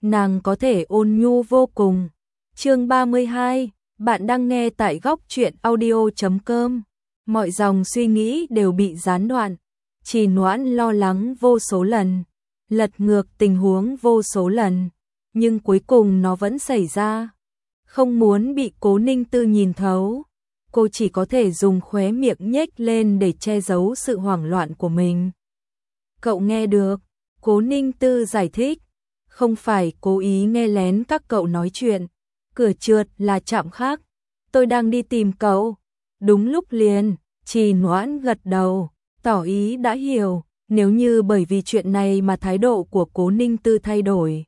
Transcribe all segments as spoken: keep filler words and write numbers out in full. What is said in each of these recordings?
nàng có thể ôn nhu vô cùng. Chương ba mươi hai, bạn đang nghe tại góc truyện audio chấm com. Mọi dòng suy nghĩ đều bị gián đoạn. Trì Noãn lo lắng vô số lần, lật ngược tình huống vô số lần, nhưng cuối cùng nó vẫn xảy ra. Không muốn bị Cố Ninh Tư nhìn thấu, cô chỉ có thể dùng khóe miệng nhếch lên để che giấu sự hoảng loạn của mình. Cậu nghe được, Cố Ninh Tư giải thích, không phải cố ý nghe lén các cậu nói chuyện, cửa trượt là trạm khác, tôi đang đi tìm cậu. Đúng lúc liền, Trì Noãn gật đầu, tỏ ý đã hiểu, nếu như bởi vì chuyện này mà thái độ của Cố Ninh Tư thay đổi.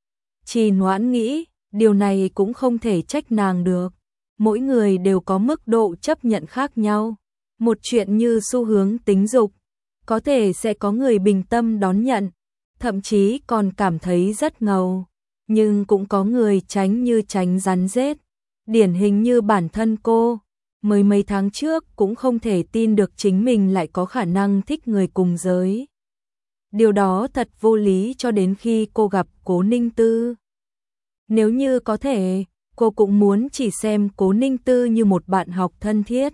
Trì Noãn nghĩ, điều này cũng không thể trách nàng được, mỗi người đều có mức độ chấp nhận khác nhau. Một chuyện như xu hướng tính dục, có thể sẽ có người bình tâm đón nhận, thậm chí còn cảm thấy rất ngầu, nhưng cũng có người tránh như tránh rắn rết, điển hình như bản thân cô. Mới mấy tháng trước cũng không thể tin được chính mình lại có khả năng thích người cùng giới. Điều đó thật vô lý cho đến khi cô gặp Cố Ninh Tư. Nếu như có thể, cô cũng muốn chỉ xem Cố Ninh Tư như một bạn học thân thiết.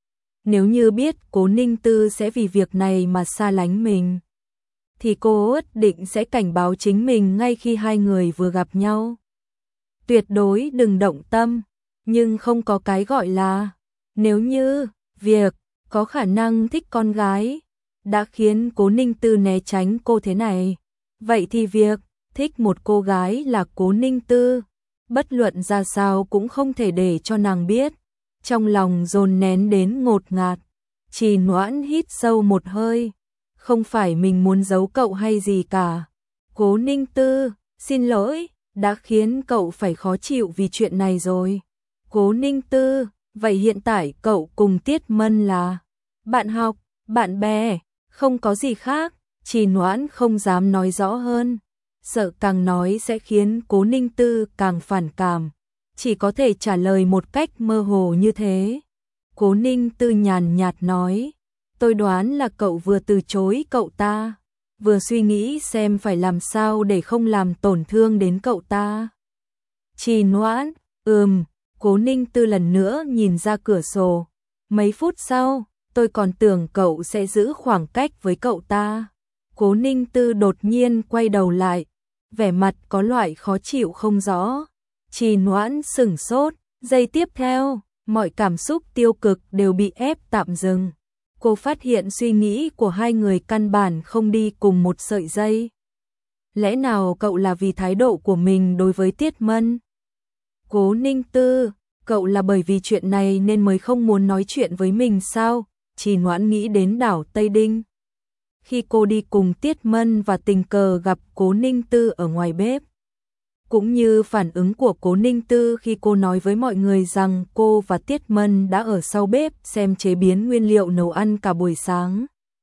Nếu như biết Cố Ninh Tư sẽ vì việc này mà xa lánh mình, thì cô ắt định sẽ cảnh báo chính mình ngay khi hai người vừa gặp nhau. Tuyệt đối đừng động tâm, nhưng không có cái gọi là nếu như việc có khả năng thích con gái đã khiến Cố Ninh Tư né tránh cô thế này, vậy thì việc thích một cô gái là Cố Ninh Tư, bất luận ra sao cũng không thể để cho nàng biết. Trong lòng dồn nén đến ngột ngạt, Trì Noãn hít sâu một hơi, không phải mình muốn giấu cậu hay gì cả. Cố Ninh Tư, xin lỗi, đã khiến cậu phải khó chịu vì chuyện này rồi. Cố Ninh Tư, vậy hiện tại cậu cùng Tiết Mân là bạn học, bạn bè, không có gì khác. Trì Noãn không dám nói rõ hơn, sợ càng nói sẽ khiến Cố Ninh Tư càng phản cảm, chỉ có thể trả lời một cách mơ hồ như thế. Cố Ninh Tư nhàn nhạt nói, tôi đoán là cậu vừa từ chối cậu ta, vừa suy nghĩ xem phải làm sao để không làm tổn thương đến cậu ta. Trì Noãn, ừm. Cố Ninh Tư lần nữa nhìn ra cửa sổ. Mấy phút sau, tôi còn tưởng cậu sẽ giữ khoảng cách với cậu ta. Cố Ninh Tư đột nhiên quay đầu lại, vẻ mặt có loại khó chịu không rõ. Trì Noãn sửng sốt, giây tiếp theo, mọi cảm xúc tiêu cực đều bị ép tạm dừng. Cô phát hiện suy nghĩ của hai người căn bản không đi cùng một sợi dây. Lẽ nào cậu là vì thái độ của mình đối với Tiết Mân? Cố Ninh Tư, cậu là bởi vì chuyện này nên mới không muốn nói chuyện với mình sao? Trì Noãn nghĩ đến đảo Tây Đinh. Khi cô đi cùng Tiết Mân và tình cờ gặp Cố Ninh Tư ở ngoài bếp, cũng như phản ứng của Cố Ninh Tư khi cô nói với mọi người rằng cô và Tiết Mân đã ở sau bếp xem chế biến nguyên liệu nấu ăn cả buổi sáng.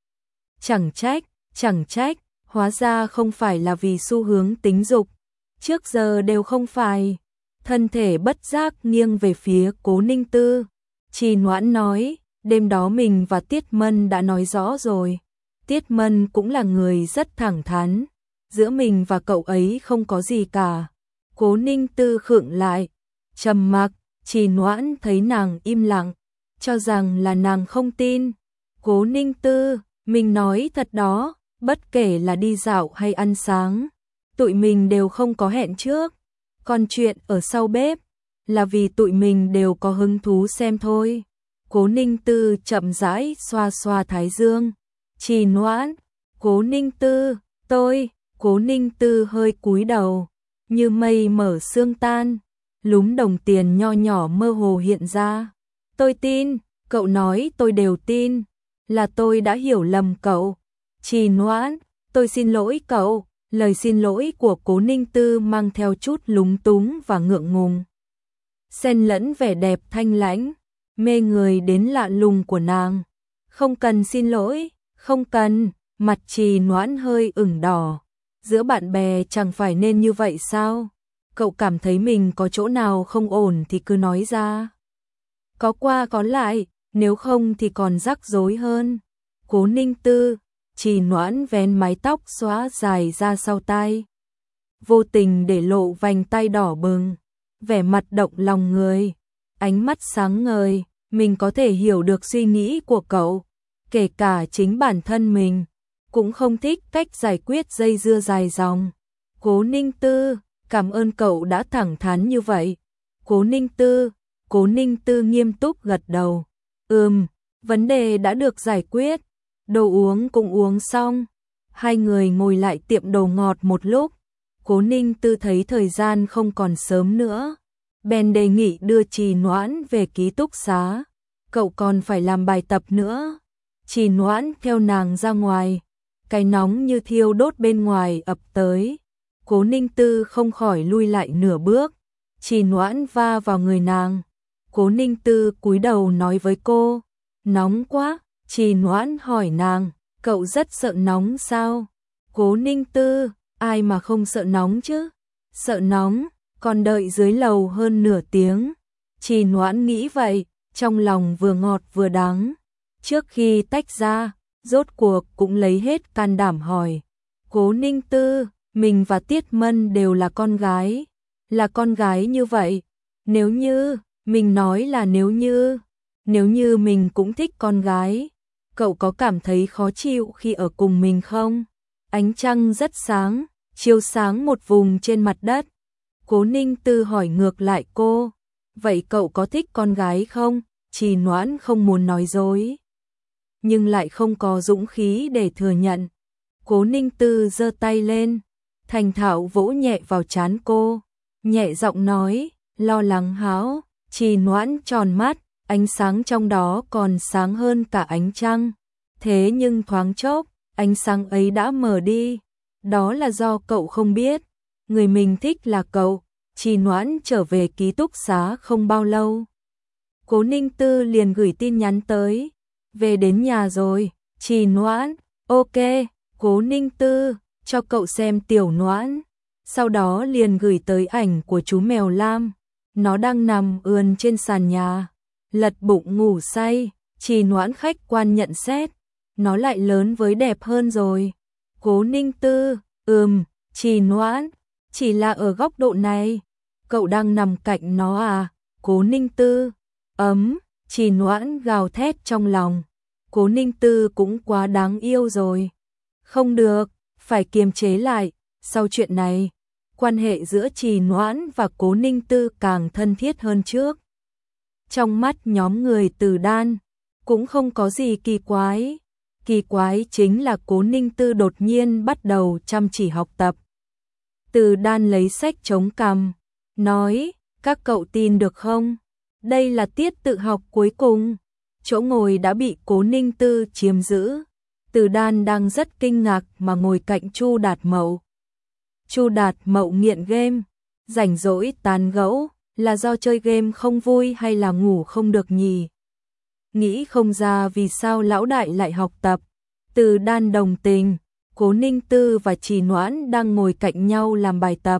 Chẳng trách, chẳng trách, hóa ra không phải là vì xu hướng tính dục, trước giờ đều không phải. Thân thể bất giác nghiêng về phía Cố Ninh Tư. Trì Noãn nói, đêm đó mình và Tiết Mân đã nói rõ rồi. Tiết Mân cũng là người rất thẳng thắn, giữa mình và cậu ấy không có gì cả. Cố Ninh Tư khựng lại, trầm mặc. Trì Noãn thấy nàng im lặng, cho rằng là nàng không tin. Cố Ninh Tư, mình nói thật đó, bất kể là đi dạo hay ăn sáng, tụi mình đều không có hẹn trước. Còn chuyện ở sau bếp là vì tụi mình đều có hứng thú xem thôi. Cố Ninh Tư chậm rãi xoa xoa thái dương. Trì Noãn, Cố Ninh Tư, tôi. Cố Ninh Tư hơi cúi đầu, như mây mở sương tan, lúm đồng tiền nho nhỏ mơ hồ hiện ra. Tôi tin, cậu nói tôi đều tin, là tôi đã hiểu lầm cậu. Trì Noãn, tôi xin lỗi cậu. Lời xin lỗi của Cố Ninh Tư mang theo chút lúng túng và ngượng ngùng, xen lẫn vẻ đẹp thanh lãnh, mê người đến lạ lùng của nàng. Không cần xin lỗi, không cần. Mặt Trì Noãn hơi ửng đỏ. Giữa bạn bè chẳng phải nên như vậy sao? Cậu cảm thấy mình có chỗ nào không ổn thì cứ nói ra. Có qua có lại, nếu không thì còn rắc rối hơn. Cố Ninh Tư, Trì Noãn vén mái tóc xóa dài ra sau tai, vô tình để lộ vành tay đỏ bừng, vẻ mặt động lòng người, ánh mắt sáng ngời, mình có thể hiểu được suy nghĩ của cậu, kể cả chính bản thân mình cũng không thích cách giải quyết dây dưa dài dòng. Cố Ninh Tư, cảm ơn cậu đã thẳng thắn như vậy. Cố Ninh Tư, Cố Ninh Tư nghiêm túc gật đầu. Ừm, vấn đề đã được giải quyết, đồ uống cũng uống xong. Hai người ngồi lại tiệm đồ ngọt một lúc. Cố Ninh Tư thấy thời gian không còn sớm nữa, bèn đề nghị đưa Trì Noãn về ký túc xá. Cậu còn phải làm bài tập nữa. Trì Noãn theo nàng ra ngoài, cái nóng như thiêu đốt bên ngoài ập tới. Cố Ninh Tư không khỏi lui lại nửa bước. Trì Noãn va vào người nàng. Cố Ninh Tư cúi đầu nói với cô, nóng quá. Trì Noãn hỏi nàng, cậu rất sợ nóng sao? Cố Ninh Tư, ai mà không sợ nóng chứ? Sợ nóng, còn đợi dưới lầu hơn nửa tiếng. Trì Noãn nghĩ vậy, trong lòng vừa ngọt vừa đắng. Trước khi tách ra, rốt cuộc cũng lấy hết can đảm hỏi. Cố Ninh Tư, mình và Tiết Mân đều là con gái. Là con gái như vậy. Nếu như, mình nói là nếu như, nếu như mình cũng thích con gái, cậu có cảm thấy khó chịu khi ở cùng mình không? Ánh trăng rất sáng, chiếu sáng một vùng trên mặt đất. Cố Ninh Tư hỏi ngược lại cô, vậy cậu có thích con gái không? Trì Noãn không muốn nói dối, nhưng lại không có dũng khí để thừa nhận. Cố Ninh Tư giơ tay lên, thành thạo vỗ nhẹ vào trán cô, nhẹ giọng nói, lo lắng háo. Trì Noãn tròn mắt, ánh sáng trong đó còn sáng hơn cả ánh trăng. Thế nhưng thoáng chốc, ánh sáng ấy đã mờ đi. Đó là do cậu không biết, người mình thích là cậu. Trì Noãn trở về ký túc xá không bao lâu, Cố Ninh Tư liền gửi tin nhắn tới, về đến nhà rồi. Trì Noãn, ok. Cố Ninh Tư, cho cậu xem Tiểu Noãn. Sau đó liền gửi tới ảnh của chú mèo lam. Nó đang nằm ườn trên sàn nhà, lật bụng ngủ say. Trì Noãn khách quan nhận xét, nó lại lớn với đẹp hơn rồi. Cố Ninh Tư, ừm. Trì Noãn, chỉ là ở góc độ này. Cậu đang nằm cạnh nó à? Cố Ninh Tư, ấm. Trì Noãn gào thét trong lòng. Cố Ninh Tư cũng quá đáng yêu rồi. Không được, phải kiềm chế lại. Sau chuyện này, quan hệ giữa Trì Noãn và Cố Ninh Tư càng thân thiết hơn trước. Trong mắt nhóm người Từ Đan, cũng không có gì kỳ quái. Kỳ quái chính là Cố Ninh Tư đột nhiên bắt đầu chăm chỉ học tập. Từ Đan lấy sách chống cằm, nói, các cậu tin được không? Đây là tiết tự học cuối cùng. Chỗ ngồi đã bị Cố Ninh Tư chiếm giữ. Từ Đan đang rất kinh ngạc mà ngồi cạnh Chu Đạt Mậu. Chu Đạt Mậu nghiện game, rảnh rỗi tán gẫu, là do chơi game không vui hay là ngủ không được nhỉ? Nghĩ không ra vì sao lão đại lại học tập. Từ Đan đồng tình, Cố Ninh Tư và Trì Noãn đang ngồi cạnh nhau làm bài tập.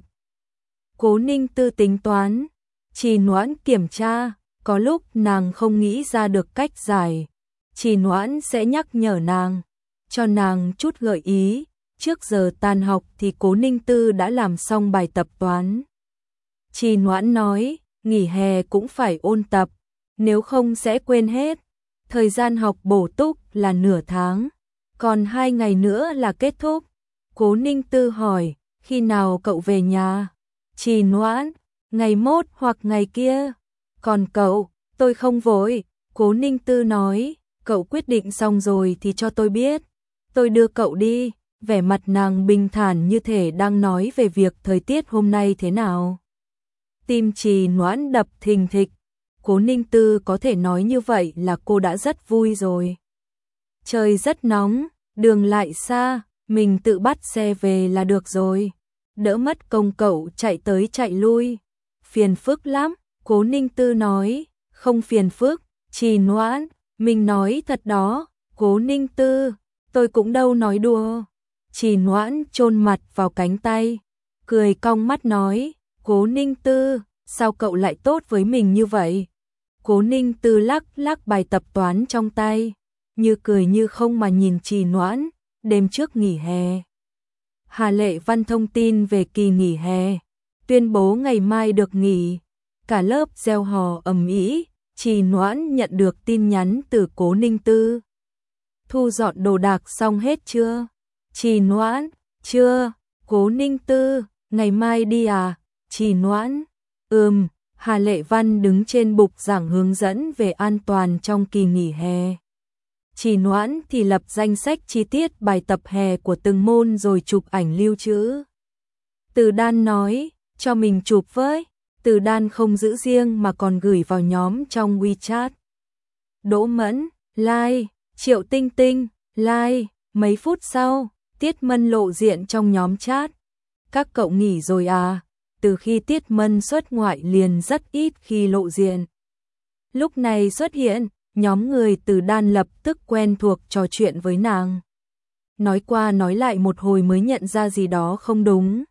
Cố Ninh Tư tính toán, Trì Noãn kiểm tra, có lúc nàng không nghĩ ra được cách giải. Trì Noãn sẽ nhắc nhở nàng, cho nàng chút gợi ý. Trước giờ tan học thì Cố Ninh Tư đã làm xong bài tập toán. Trì Noãn nói, nghỉ hè cũng phải ôn tập, nếu không sẽ quên hết. Thời gian học bổ túc là nửa tháng, còn hai ngày nữa là kết thúc. Cố Ninh Tư hỏi, khi nào cậu về nhà? Trì Noãn, ngày mốt hoặc ngày kia. Còn cậu, tôi không vội. Cố Ninh Tư nói, cậu quyết định xong rồi thì cho tôi biết, tôi đưa cậu đi. Vẻ mặt nàng bình thản như thể đang nói về việc thời tiết hôm nay thế nào. Tim Trì Noãn đập thình thịch. Cố Ninh Tư có thể nói như vậy là cô đã rất vui rồi. Trời rất nóng, đường lại xa, mình tự bắt xe về là được rồi. Đỡ mất công cậu chạy tới chạy lui. Phiền phức lắm, Cố Ninh Tư nói, không phiền phức. Trì Noãn, mình nói thật đó. Cố Ninh Tư, tôi cũng đâu nói đùa. Trì Noãn chôn mặt vào cánh tay, cười cong mắt nói, Cố Ninh Tư, sao cậu lại tốt với mình như vậy? Cố Ninh Tư lắc lắc bài tập toán trong tay, như cười như không mà nhìn Trì Noãn. Đêm trước nghỉ hè, Hà Lệ Văn thông tin về kỳ nghỉ hè, tuyên bố ngày mai được nghỉ. Cả lớp reo hò ầm ĩ. Trì Noãn nhận được tin nhắn từ Cố Ninh Tư. Thu dọn đồ đạc xong hết chưa? Trì Noãn, chưa. Cố Ninh Tư, ngày mai đi à? Trì Noãn, ừm. Hà Lệ Văn đứng trên bục giảng hướng dẫn về an toàn trong kỳ nghỉ hè. Trì Noãn thì lập danh sách chi tiết bài tập hè của từng môn rồi chụp ảnh lưu trữ. Từ Đan nói, cho mình chụp với. Từ Đan không giữ riêng mà còn gửi vào nhóm trong WeChat. Đỗ Mẫn, like. Triệu Tinh Tinh, like. Mấy phút sau, Tiết Mân lộ diện trong nhóm chat. Các cậu nghỉ rồi à? Từ khi Tiết Mân xuất ngoại liền rất ít khi lộ diện. Lúc này xuất hiện, nhóm người Từ Đan lập tức quen thuộc trò chuyện với nàng. Nói qua nói lại một hồi mới nhận ra gì đó không đúng.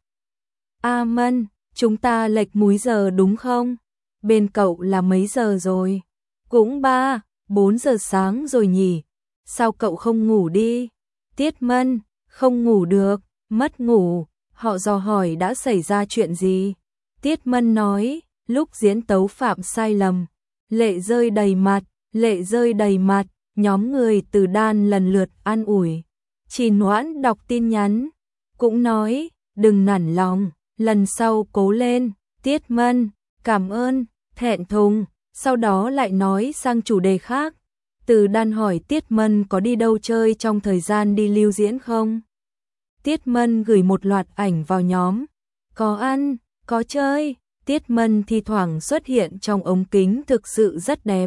A Mân, chúng ta lệch múi giờ đúng không? Bên cậu là mấy giờ rồi? Cũng ba, bốn giờ sáng rồi nhỉ? Sao cậu không ngủ đi? Tiết Mân, không ngủ được, mất ngủ. Họ dò hỏi đã xảy ra chuyện gì? Tiết Mân nói, lúc diễn tấu phạm sai lầm. Lệ rơi đầy mặt, lệ rơi đầy mặt. Nhóm người Từ Đan lần lượt an ủi. Trì Noãn đọc tin nhắn, cũng nói, đừng nản lòng, lần sau cố lên. Tiết Mân, cảm ơn, thẹn thùng. Sau đó lại nói sang chủ đề khác. Từ Đan hỏi Tiết Mân có đi đâu chơi trong thời gian đi lưu diễn không? Tiết Mân gửi một loạt ảnh vào nhóm. Có ăn, có chơi. Tiết Mân thi thoảng xuất hiện trong ống kính thực sự rất đẹp.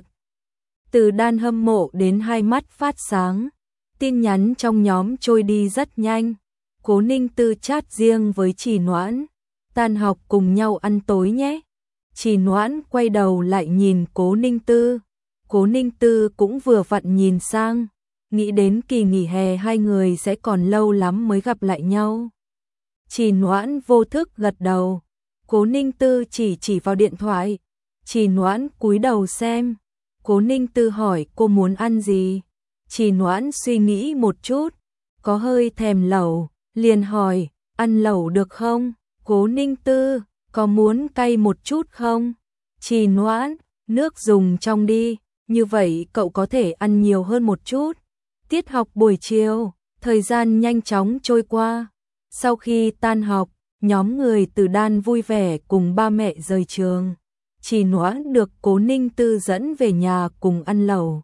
Từ Đan hâm mộ đến hai mắt phát sáng. Tin nhắn trong nhóm trôi đi rất nhanh. Cố Ninh Tư chat riêng với Trì Noãn. Tan học cùng nhau ăn tối nhé. Trì Noãn quay đầu lại nhìn Cố Ninh Tư. Cố Ninh Tư cũng vừa vặn nhìn sang. Nghĩ đến kỳ nghỉ hè hai người sẽ còn lâu lắm mới gặp lại nhau. Trì Noãn vô thức gật đầu. Cố Ninh Tư chỉ chỉ vào điện thoại. Trì Noãn cúi đầu xem. Cố Ninh Tư hỏi cô muốn ăn gì? Trì Noãn suy nghĩ một chút. Có hơi thèm lẩu. Liền hỏi, ăn lẩu được không? Cố Ninh Tư, có muốn cay một chút không? Trì Noãn, nước dùng trong đi. Như vậy cậu có thể ăn nhiều hơn một chút. Tiết học buổi chiều, thời gian nhanh chóng trôi qua. Sau khi tan học, nhóm người Từ Đan vui vẻ cùng ba mẹ rời trường. Trì Noãn được Cố Ninh Tư dẫn về nhà cùng ăn lẩu.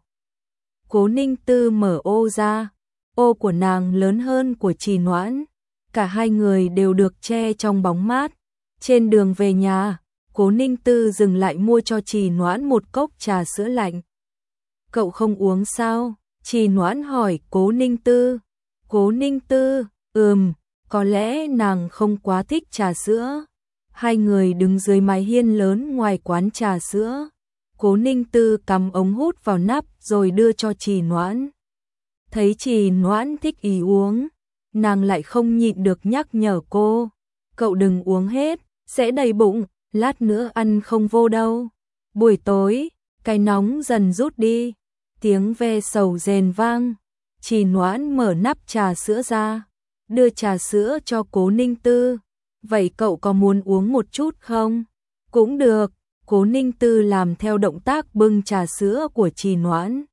Cố Ninh Tư mở ô ra. Ô của nàng lớn hơn của Trì Noãn. Cả hai người đều được che trong bóng mát. Trên đường về nhà, Cố Ninh Tư dừng lại mua cho Trì Noãn một cốc trà sữa lạnh. Cậu không uống sao? Trì Noãn hỏi Cố Ninh Tư. Cố Ninh Tư, ừm, có lẽ nàng không quá thích trà sữa. Hai người đứng dưới mái hiên lớn ngoài quán trà sữa. Cố Ninh Tư cắm ống hút vào nắp rồi đưa cho Trì Noãn. Thấy Trì Noãn thích ý uống, nàng lại không nhịn được nhắc nhở cô. Cậu đừng uống hết, sẽ đầy bụng, lát nữa ăn không vô đâu. Buổi tối, cái nóng dần rút đi. Tiếng ve sầu rền vang. Trì Noãn mở nắp trà sữa ra, đưa trà sữa cho Cố Ninh Tư. Vậy cậu có muốn uống một chút không? Cũng được. Cố Ninh Tư làm theo động tác bưng trà sữa của Trì Noãn.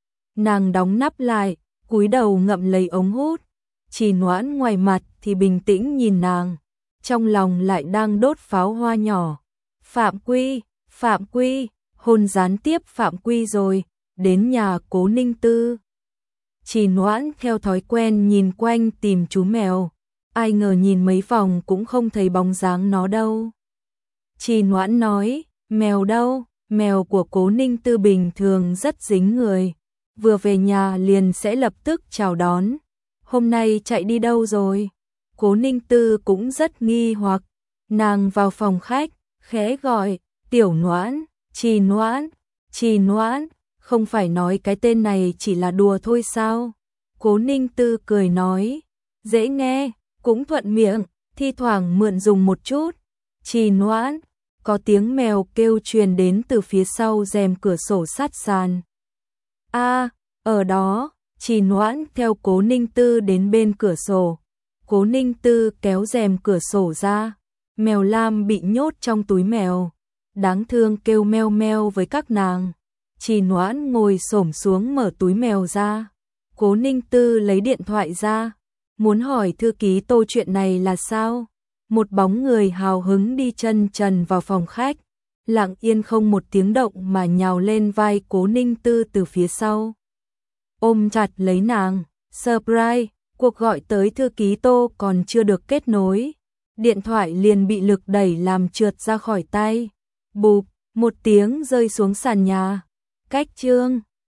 Nàng đóng nắp lại, cúi đầu ngậm lấy ống hút. Trì Noãn ngoài mặt thì bình tĩnh nhìn nàng, trong lòng lại đang đốt pháo hoa nhỏ. Phạm Quy, Phạm Quy, hôn gián tiếp Phạm Quy rồi. Đến nhà Cố Ninh Tư. Trì Noãn theo thói quen nhìn quanh tìm chú mèo. Ai ngờ nhìn mấy vòng cũng không thấy bóng dáng nó đâu. Trì Noãn nói, mèo đâu? Mèo của Cố Ninh Tư bình thường rất dính người. Vừa về nhà liền sẽ lập tức chào đón. Hôm nay chạy đi đâu rồi? Cố Ninh Tư cũng rất nghi hoặc. Nàng vào phòng khách, khẽ gọi, Tiểu Noãn, Trì Noãn, Trì Noãn. Không phải nói cái tên này chỉ là đùa thôi sao? Cố Ninh Tư cười nói, dễ nghe, cũng thuận miệng, thi thoảng mượn dùng một chút. Trì Noãn, có tiếng mèo kêu truyền đến từ phía sau rèm cửa sổ sát sàn. A, à, ở đó. Trì Noãn theo Cố Ninh Tư đến bên cửa sổ. Cố Ninh Tư kéo rèm cửa sổ ra, mèo lam bị nhốt trong túi mèo, đáng thương kêu meo meo với các nàng. Trì Noãn ngồi xổm xuống mở túi mèo ra. Cố Ninh Tư lấy điện thoại ra, muốn hỏi thư ký Tô chuyện này là sao. Một bóng người hào hứng đi chân trần vào phòng khách, lặng yên không một tiếng động mà nhào lên vai Cố Ninh Tư từ phía sau, ôm chặt lấy nàng. Surprise, cuộc gọi tới thư ký Tô còn chưa được kết nối, điện thoại liền bị lực đẩy làm trượt ra khỏi tay. Bụp, một tiếng rơi xuống sàn nhà. Cách chương